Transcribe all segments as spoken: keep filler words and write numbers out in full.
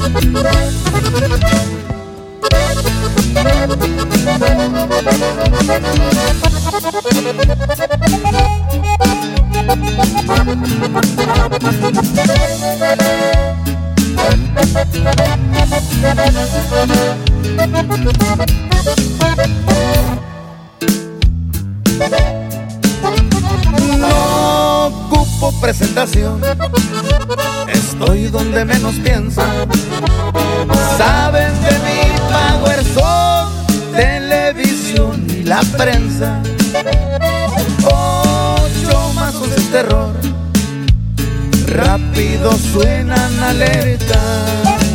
No ocupo presentación, estoy donde menos piensan. Saben de mi power, son televisión y la prensa. Ocho mazos de terror, rápido suenan alertas.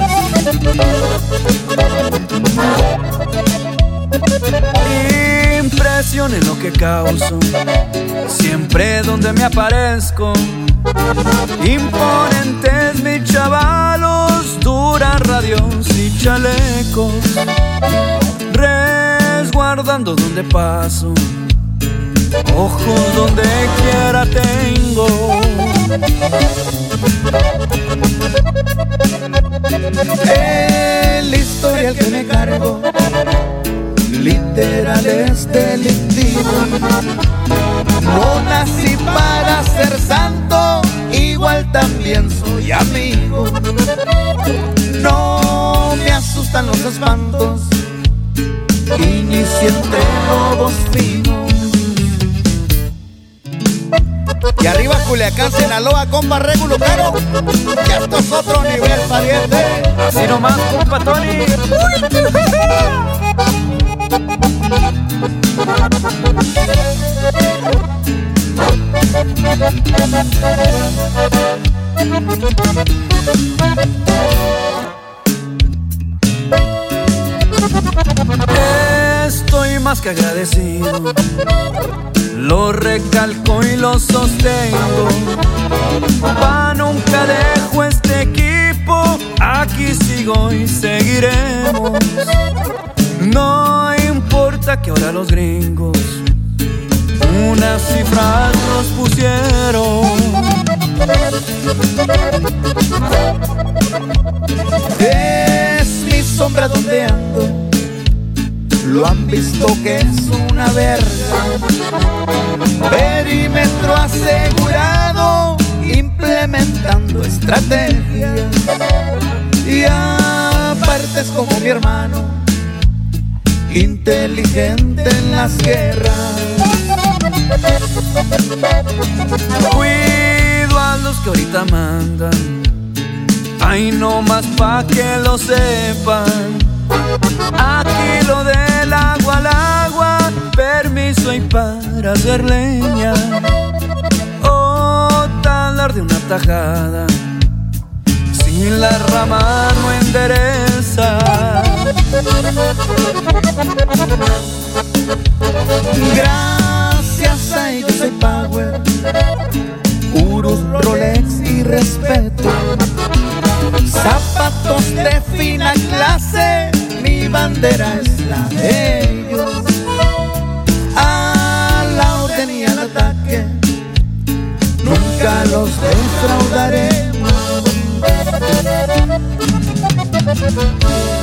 Impresión en lo que causo, siempre donde me aparezco. Imponentes mis chavalos, duras radios y chalecos, resguardando donde paso, ojos donde quiera tengo. El historial que me cargo literal es delictivo. No nací para ser santo, igual también soy amigo. No me asustan los espantos, inicié entre lobos finos. Y arriba Culiacán, Sinaloa, compa Regulo Caro, que esto es otro nivel, pariente. Así nomás, compa Tony. Estoy más que agradecido, lo recalco y lo sostengo. Pa' nunca dejo este equipo, aquí sigo y seguiremos. No importa que ahora los gringos unas cifras nos pusieron. Es mi sombra donde ando, lo han visto que es una verga. Perímetro asegurado, implementando estrategias. Y aparte es como mi hermano, inteligente en las guerras. Cuido a los que ahorita mandan, ay no más pa' que lo sepan. Aquí lo del agua al agua, permiso hay para hacer leña. O talar de una tajada, si la rama no endereza. Gracias a ellos soy power, Urus, Rolex y respeto. Zapatos de fina clase, mi bandera es la de ellos. A la orden y al ataque, nunca los defraudaremos.